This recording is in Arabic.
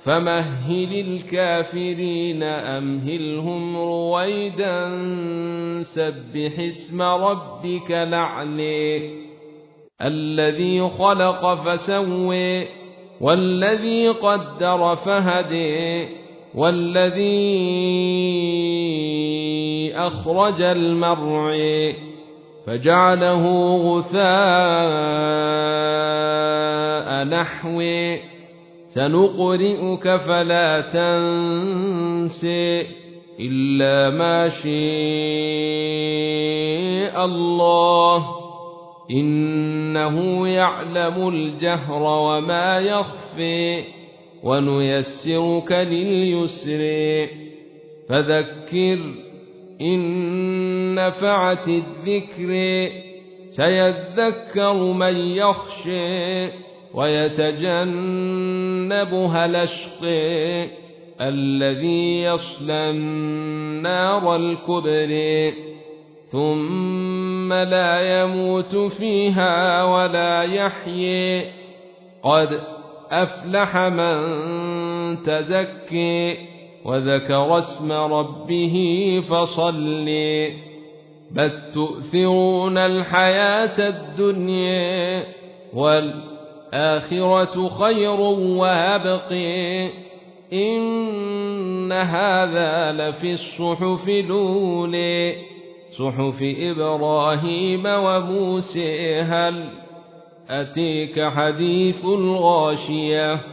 فمهل الكافرين أمهلهم رويدا سبح اسم ربك الأعلى الذي خلق فسوى والذي قدر فهدى والذي أخرج المرعى فجعله غثاء نحوه سنقرئك فلا تنسى إلا ما شاء الله إنه يعلم الجهر وما يخفي ونيسرك لليسر فذكر إن نفعت الذكر سيذكر من يخشى ويتجنبها الأشقى الذي يصلى النار الكبرى ثم لا يموت فيها ولا يحيى قد أفلح من تزكى وذكر اسم ربه فصلى بل تؤثرون الحياة الدنيا والآخرة خير وأبقى إن هذا لفي الصحف الأولى صحف إبراهيم وموسى هل أتيك حديث الغاشية